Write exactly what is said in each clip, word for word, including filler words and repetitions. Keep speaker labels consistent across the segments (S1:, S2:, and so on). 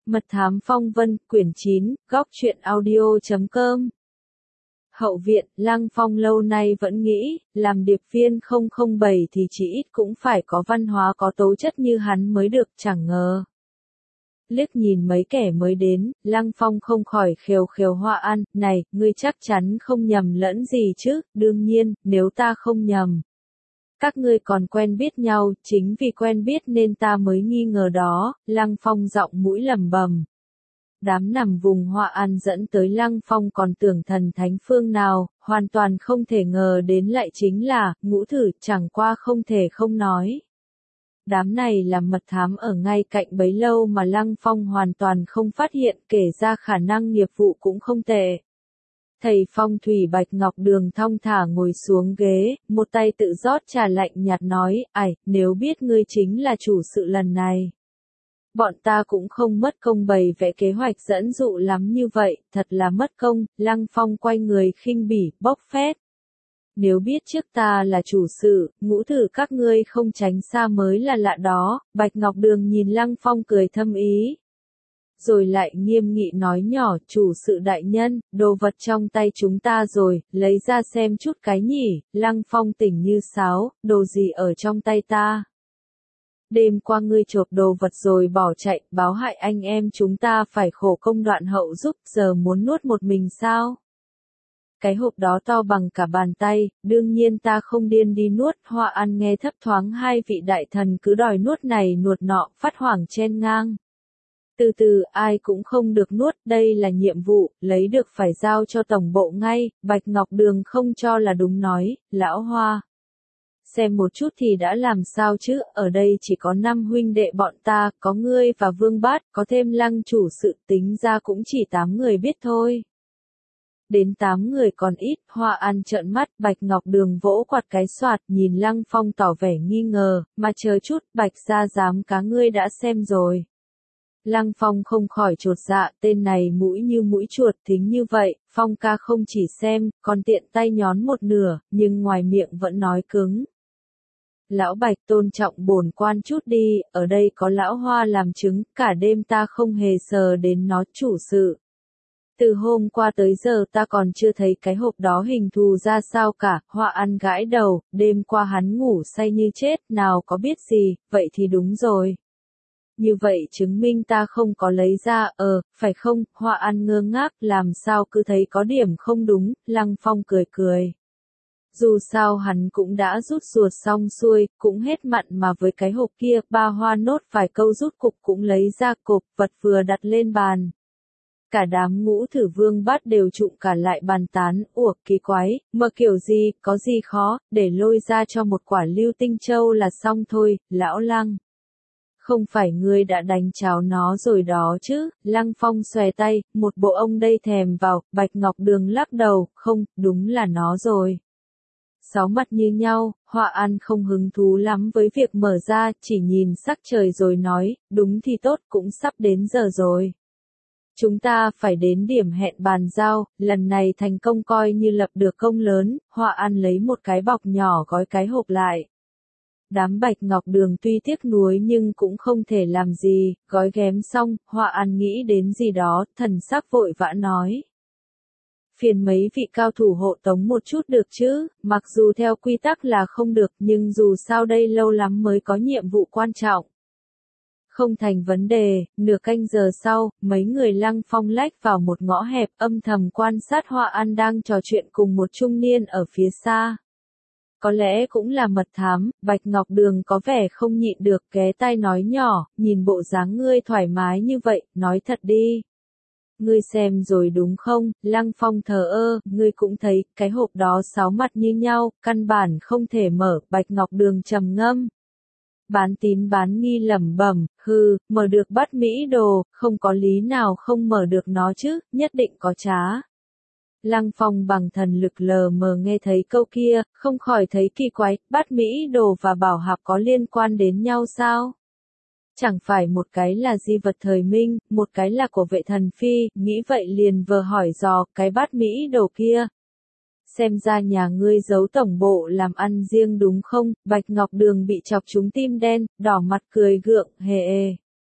S1: Mật thám phong vân, quyển chín, góc truyện audio chấm com. Hậu viện, Lăng Phong lâu nay vẫn nghĩ, làm điệp viên không không bảy thì chỉ ít cũng phải có văn hóa có tố chất như hắn mới được, chẳng ngờ. Liếc nhìn mấy kẻ mới đến, Lăng Phong không khỏi khều khều Hoa An, này, ngươi chắc chắn không nhầm lẫn gì chứ, đương nhiên, nếu ta không nhầm. Các ngươi còn quen biết nhau, chính vì quen biết nên ta mới nghi ngờ đó, Lăng Phong giọng mũi lẩm bẩm. Đám nằm vùng Hoa An dẫn tới Lăng Phong còn tưởng thần thánh phương nào, hoàn toàn không thể ngờ đến lại chính là, Ngũ Thử, chẳng qua không thể không nói. Đám này làm mật thám ở ngay cạnh bấy lâu mà Lăng Phong hoàn toàn không phát hiện, kể ra khả năng nghiệp vụ cũng không tệ. Thầy phong thủy Bạch Ngọc Đường thong thả ngồi xuống ghế, một tay tự rót trà lạnh nhạt nói, ải, nếu biết ngươi chính là chủ sự lần này. Bọn ta cũng không mất công bày vẽ kế hoạch dẫn dụ lắm như vậy, thật là mất công, Lăng Phong quay người khinh bỉ, bốc phét. Nếu biết trước ta là chủ sự, Ngũ Thử các ngươi không tránh xa mới là lạ đó, Bạch Ngọc Đường nhìn Lăng Phong cười thâm ý. Rồi lại nghiêm nghị nói nhỏ, chủ sự đại nhân, đồ vật trong tay chúng ta rồi, lấy ra xem chút cái nhỉ, Lăng Phong tỉnh như sáo, đồ gì ở trong tay ta. Đêm qua ngươi chộp đồ vật rồi bỏ chạy, báo hại anh em chúng ta phải khổ công đoạn hậu giúp, giờ muốn nuốt một mình sao? Cái hộp đó to bằng cả bàn tay, đương nhiên ta không điên đi nuốt, Hoa An nghe thấp thoáng hai vị đại thần cứ đòi nuốt này nuốt nọ, phát hoảng chen ngang. Từ từ, ai cũng không được nuốt, đây là nhiệm vụ, lấy được phải giao cho tổng bộ ngay, Bạch Ngọc Đường không cho là đúng nói, lão Hoa. Xem một chút thì đã làm sao chứ, ở đây chỉ có năm huynh đệ bọn ta, có ngươi và Vương Bát, có thêm Lăng chủ sự, tính ra cũng chỉ tám người biết thôi. Đến tám người còn ít, Hoa An trợn mắt, Bạch Ngọc Đường vỗ quạt cái xoạt, nhìn Lăng Phong tỏ vẻ nghi ngờ, mà chờ chút, Bạch gia dám cá ngươi đã xem rồi. Lăng Phong không khỏi chột dạ, tên này mũi như mũi chuột, thính như vậy, Phong ca không chỉ xem, còn tiện tay nhón một nửa, nhưng ngoài miệng vẫn nói cứng. Lão Bạch tôn trọng bổn quan chút đi, ở đây có lão Hoa làm chứng, cả đêm ta không hề sờ đến nó chủ sự. Từ hôm qua tới giờ ta còn chưa thấy cái hộp đó hình thù ra sao cả, Hoa An gãi đầu, đêm qua hắn ngủ say như chết, nào có biết gì, vậy thì đúng rồi. Như vậy chứng minh ta không có lấy ra, ờ, phải không, Hoa An ngơ ngác, làm sao cứ thấy có điểm không đúng, Lăng Phong cười cười. Dù sao hắn cũng đã rút ruột xong xuôi, cũng hết mặn mà với cái hộp kia, ba hoa nốt vài câu rút cục cũng lấy ra cục, vật vừa đặt lên bàn. Cả đám Ngũ Thử Vương Bát đều trụng cả lại bàn tán, ủa kỳ quái, mà kiểu gì, có gì khó, để lôi ra cho một quả lưu tinh châu là xong thôi, lão Lăng. Không phải ngươi đã đánh cháo nó rồi đó chứ, Lăng Phong xòe tay, một bộ ông đây thèm vào, Bạch Ngọc Đường lắc đầu, không, đúng là nó rồi. Sáu mặt như nhau, Hoa An không hứng thú lắm với việc mở ra, chỉ nhìn sắc trời rồi nói, đúng thì tốt, cũng sắp đến giờ rồi. Chúng ta phải đến điểm hẹn bàn giao, lần này thành công coi như lập được công lớn, Hoa An lấy một cái bọc nhỏ gói cái hộp lại. Đám Bạch Ngọc Đường tuy tiếc nuối nhưng cũng không thể làm gì, gói ghém xong, Hoa An nghĩ đến gì đó, thần sắc vội vã nói. Phiền mấy vị cao thủ hộ tống một chút được chứ, mặc dù theo quy tắc là không được nhưng dù sao đây lâu lắm mới có nhiệm vụ quan trọng. Không thành vấn đề, nửa canh giờ sau, mấy người Lăng Phong lách vào một ngõ hẹp âm thầm quan sát Hoa An đang trò chuyện cùng một trung niên ở phía xa. Có lẽ cũng là mật thám, Bạch Ngọc Đường có vẻ không nhịn được ghé tai nói nhỏ, nhìn bộ dáng ngươi thoải mái như vậy, nói thật đi. Ngươi xem rồi đúng không, Lăng Phong thờ ơ, ngươi cũng thấy, cái hộp đó sáu mặt như nhau, căn bản không thể mở, Bạch Ngọc Đường trầm ngâm. Bán tín bán nghi lẩm bẩm, hừ, mở được bắt Mỹ đồ, không có lý nào không mở được nó chứ, nhất định có trá. Lăng Phong bằng thần lực lờ mờ nghe thấy câu kia, không khỏi thấy kỳ quái, bắt Mỹ đồ và bảo hạp có liên quan đến nhau sao? Chẳng phải một cái là di vật thời minh, một cái là của vệ thần phi, nghĩ vậy liền vờ hỏi dò, cái bát Mỹ đồ kia. Xem ra nhà ngươi giấu tổng bộ làm ăn riêng đúng không, Bạch Ngọc Đường bị chọc trúng tim đen, đỏ mặt cười gượng, hề ê.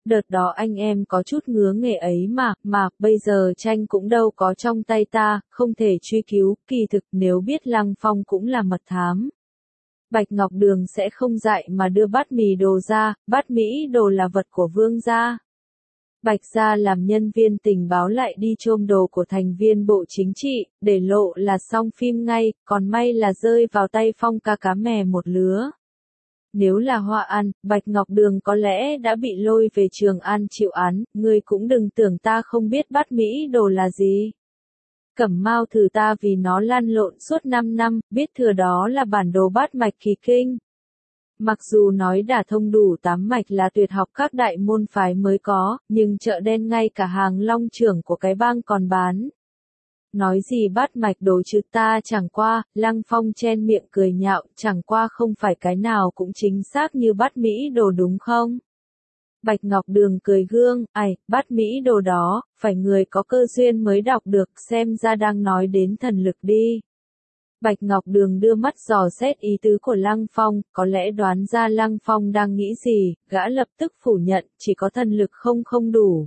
S1: Đợt đó anh em có chút ngứa nghề ấy mà, mà, bây giờ tranh cũng đâu có trong tay ta, không thể truy cứu, kỳ thực nếu biết Lăng Phong cũng là mật thám. Bạch Ngọc Đường sẽ không dại mà đưa bát mì đồ ra, bát Mỹ đồ là vật của vương gia. Bạch gia làm nhân viên tình báo lại đi chôm đồ của thành viên bộ chính trị, để lộ là xong phim ngay, còn may là rơi vào tay Phong ca cá mè một lứa. Nếu là Hoa An, Bạch Ngọc Đường có lẽ đã bị lôi về Trường An chịu án, ngươi cũng đừng tưởng ta không biết bát Mỹ đồ là gì. Cẩm Mao thử ta vì nó lăn lộn suốt năm năm, biết thừa đó là bản đồ bát mạch kỳ kinh. Mặc dù nói đả thông đủ tám mạch là tuyệt học các đại môn phái mới có, nhưng chợ đen ngay cả hàng long trưởng của cái bang còn bán. Nói gì bát mạch đồ chứ ta chẳng qua, Lăng Phong chen miệng cười nhạo, chẳng qua không phải cái nào cũng chính xác như bát Mỹ đồ đúng không? Bạch Ngọc Đường cười gương, ai, bát Mỹ đồ đó, phải người có cơ duyên mới đọc được, xem ra đang nói đến thần lực đi. Bạch Ngọc Đường đưa mắt dò xét ý tứ của Lăng Phong, có lẽ đoán ra Lăng Phong đang nghĩ gì, gã lập tức phủ nhận, chỉ có thần lực không không đủ.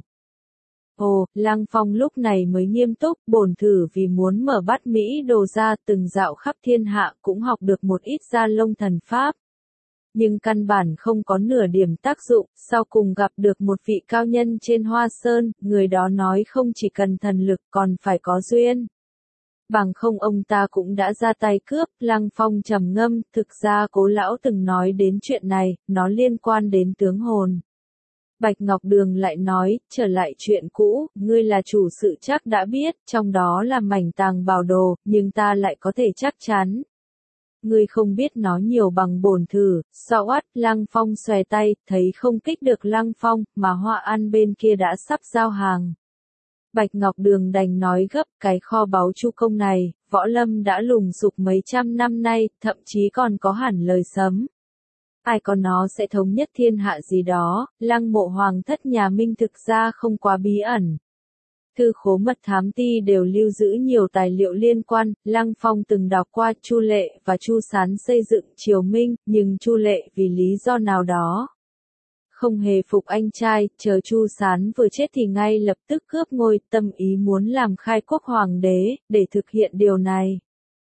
S1: Ồ, Lăng Phong lúc này mới nghiêm túc, bổn thử vì muốn mở bát Mỹ đồ ra từng dạo khắp thiên hạ cũng học được một ít gia lông thần pháp. Nhưng căn bản không có nửa điểm tác dụng, sau cùng gặp được một vị cao nhân trên Hoa Sơn, người đó nói không chỉ cần thần lực còn phải có duyên. Bằng không ông ta cũng đã ra tay cướp, Lăng Phong trầm ngâm, thực ra Cố lão từng nói đến chuyện này, nó liên quan đến tướng hồn. Bạch Ngọc Đường lại nói, trở lại chuyện cũ, ngươi là chủ sự chắc đã biết, trong đó là mảnh tàng bảo đồ, nhưng ta lại có thể chắc chắn. Ngươi không biết nó nhiều bằng bổn thử, sao oát, Lăng Phong xòe tay, thấy không kích được Lăng Phong, mà Hoa An bên kia đã sắp giao hàng. Bạch Ngọc Đường đành nói gấp, cái kho báu Chu Công này, Võ Lâm đã lùng sục mấy trăm năm nay, thậm chí còn có hẳn lời sấm. Ai có nó sẽ thống nhất thiên hạ gì đó, Lăng mộ hoàng thất nhà Minh thực ra không quá bí ẩn. Thư khố mật thám ti đều lưu giữ nhiều tài liệu liên quan, Lăng Phong từng đọc qua Chu Lệ và Chu Sán xây dựng triều Minh, nhưng Chu Lệ vì lý do nào đó không hề phục anh trai, chờ Chu Sán vừa chết thì ngay lập tức cướp ngôi, tâm ý muốn làm khai quốc hoàng đế, để thực hiện điều này.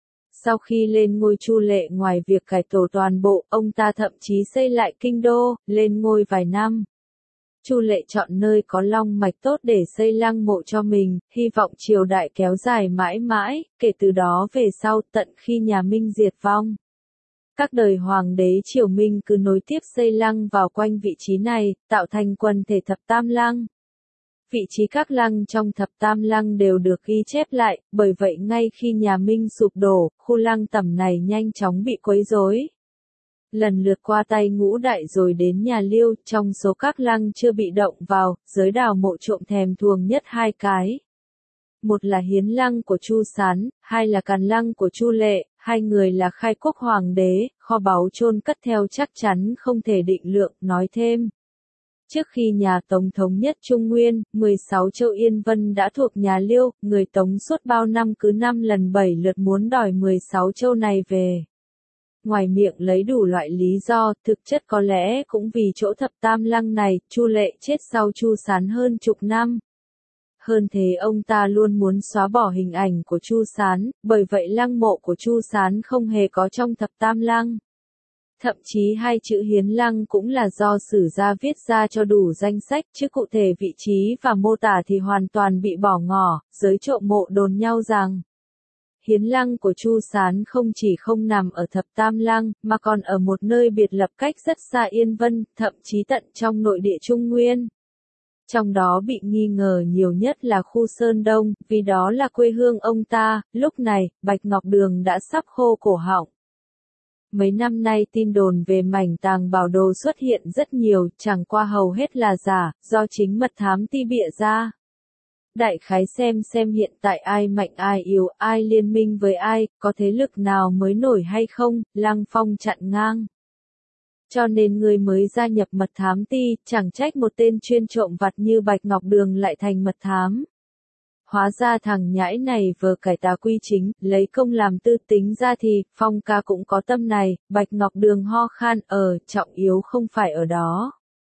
S1: Sau khi lên ngôi Chu Lệ ngoài việc cải tổ toàn bộ, ông ta thậm chí xây lại kinh đô, lên ngôi vài năm. Chu Lệ chọn nơi có long mạch tốt để xây lăng mộ cho mình, hy vọng triều đại kéo dài mãi mãi, kể từ đó về sau tận khi nhà Minh diệt vong. Các đời hoàng đế triều Minh cứ nối tiếp xây lăng vào quanh vị trí này, tạo thành quần thể thập tam lăng. Vị trí các lăng trong thập tam lăng đều được ghi chép lại, bởi vậy ngay khi nhà Minh sụp đổ, khu lăng tẩm này nhanh chóng bị quấy rối. Lần lượt qua tay ngũ đại rồi đến nhà Liêu, trong số các lăng chưa bị động vào, giới đào mộ trộm thèm thuồng nhất hai cái. Một là Hiến lăng của Chu Sán, hai là Càn lăng của Chu Lệ, hai người là khai quốc hoàng đế, kho báu chôn cất theo chắc chắn không thể định lượng, nói thêm. Trước khi nhà Tống thống nhất Trung Nguyên, mười sáu châu Yên Vân đã thuộc nhà Liêu, người Tống suốt bao năm cứ năm lần bảy lượt muốn đòi mười sáu châu này về. Ngoài miệng lấy đủ loại lý do, thực chất có lẽ cũng vì chỗ thập tam lăng này, Chu Lệ chết sau Chu Sán hơn chục năm. Hơn thế ông ta luôn muốn xóa bỏ hình ảnh của Chu Sán, bởi vậy lăng mộ của Chu Sán không hề có trong thập tam lăng. Thậm chí hai chữ Hiến lăng cũng là do sử gia viết ra cho đủ danh sách, chứ cụ thể vị trí và mô tả thì hoàn toàn bị bỏ ngỏ, giới trộm mộ đồn nhau rằng Hiến lăng của Chu Sán không chỉ không nằm ở thập tam lăng, mà còn ở một nơi biệt lập cách rất xa Yên Vân, thậm chí tận trong nội địa Trung Nguyên. Trong đó bị nghi ngờ nhiều nhất là khu Sơn Đông, vì đó là quê hương ông ta, lúc này, Bạch Ngọc Đường đã sắp khô cổ họng. Mấy năm nay tin đồn về mảnh tàng bảo đồ xuất hiện rất nhiều, chẳng qua hầu hết là giả, do chính mật thám ti bịa ra. Đại khái xem xem hiện tại ai mạnh ai yếu, ai liên minh với ai, có thế lực nào mới nổi hay không, Lăng Phong chặn ngang. Cho nên người mới gia nhập mật thám ti, chẳng trách một tên chuyên trộm vặt như Bạch Ngọc Đường lại thành mật thám. Hóa ra thằng nhãi này vừa cải tà quy chính, lấy công làm tư, tính ra thì, Phong ca cũng có tâm này, Bạch Ngọc Đường ho khan, ờ, trọng yếu không phải ở đó.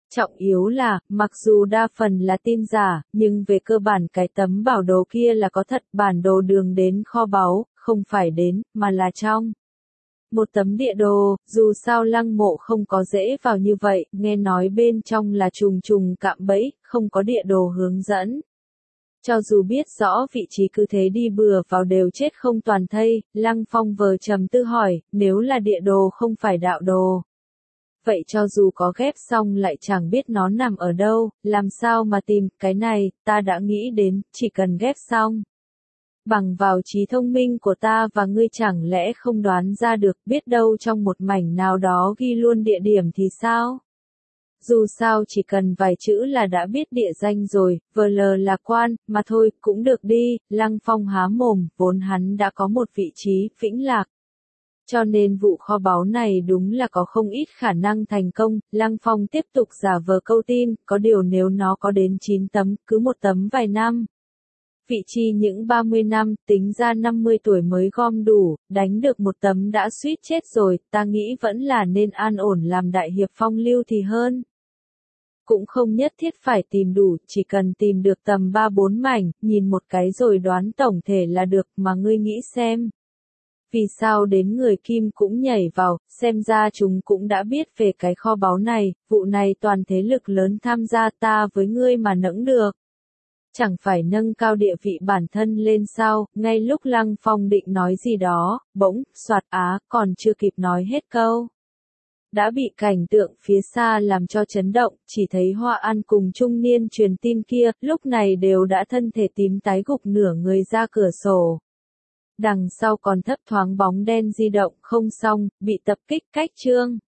S1: Trọng yếu là, mặc dù đa phần là tin giả, nhưng về cơ bản cái tấm bảo đồ kia là có thật, bản đồ đường đến kho báu, không phải đến, mà là trong. Một tấm địa đồ, dù sao lăng mộ không có dễ vào như vậy, nghe nói bên trong là trùng trùng cạm bẫy, không có địa đồ hướng dẫn. Cho dù biết rõ vị trí cứ thế đi bừa vào đều chết không toàn thây, Lăng Phong vờ trầm tư hỏi, nếu là địa đồ không phải đạo đồ. Vậy cho dù có ghép xong lại chẳng biết nó nằm ở đâu, làm sao mà tìm, cái này, ta đã nghĩ đến, chỉ cần ghép xong. Bằng vào trí thông minh của ta và ngươi chẳng lẽ không đoán ra được, biết đâu trong một mảnh nào đó ghi luôn địa điểm thì sao? Dù sao chỉ cần vài chữ là đã biết địa danh rồi, vờ lờ là quan, mà thôi, cũng được đi, Lăng Phong há mồm, vốn hắn đã có một vị trí, Vĩnh Lạc. Cho nên vụ kho báu này đúng là có không ít khả năng thành công, Lăng Phong tiếp tục giả vờ câu tin, có điều nếu nó có đến chín tấm, cứ một tấm vài năm. Vị chi những ba mươi năm, tính ra năm mươi tuổi mới gom đủ, đánh được một tấm đã suýt chết rồi, ta nghĩ vẫn là nên an ổn làm đại hiệp phong lưu thì hơn. Cũng không nhất thiết phải tìm đủ, chỉ cần tìm được tầm ba bốn mảnh, nhìn một cái rồi đoán tổng thể là được, mà ngươi nghĩ xem. Vì sao đến người Kim cũng nhảy vào, xem ra chúng cũng đã biết về cái kho báu này, vụ này toàn thế lực lớn tham gia, ta với ngươi mà nẫng được. Chẳng phải nâng cao địa vị bản thân lên sao, ngay lúc Lăng Phong định nói gì đó, bỗng, soạt á, còn chưa kịp nói hết câu. Đã bị cảnh tượng phía xa làm cho chấn động, chỉ thấy Hoa An cùng trung niên truyền tin kia, lúc này đều đã thân thể tím tái gục nửa người ra cửa sổ. Đằng sau còn thấp thoáng bóng đen di động, không xong, bị tập kích cách chương.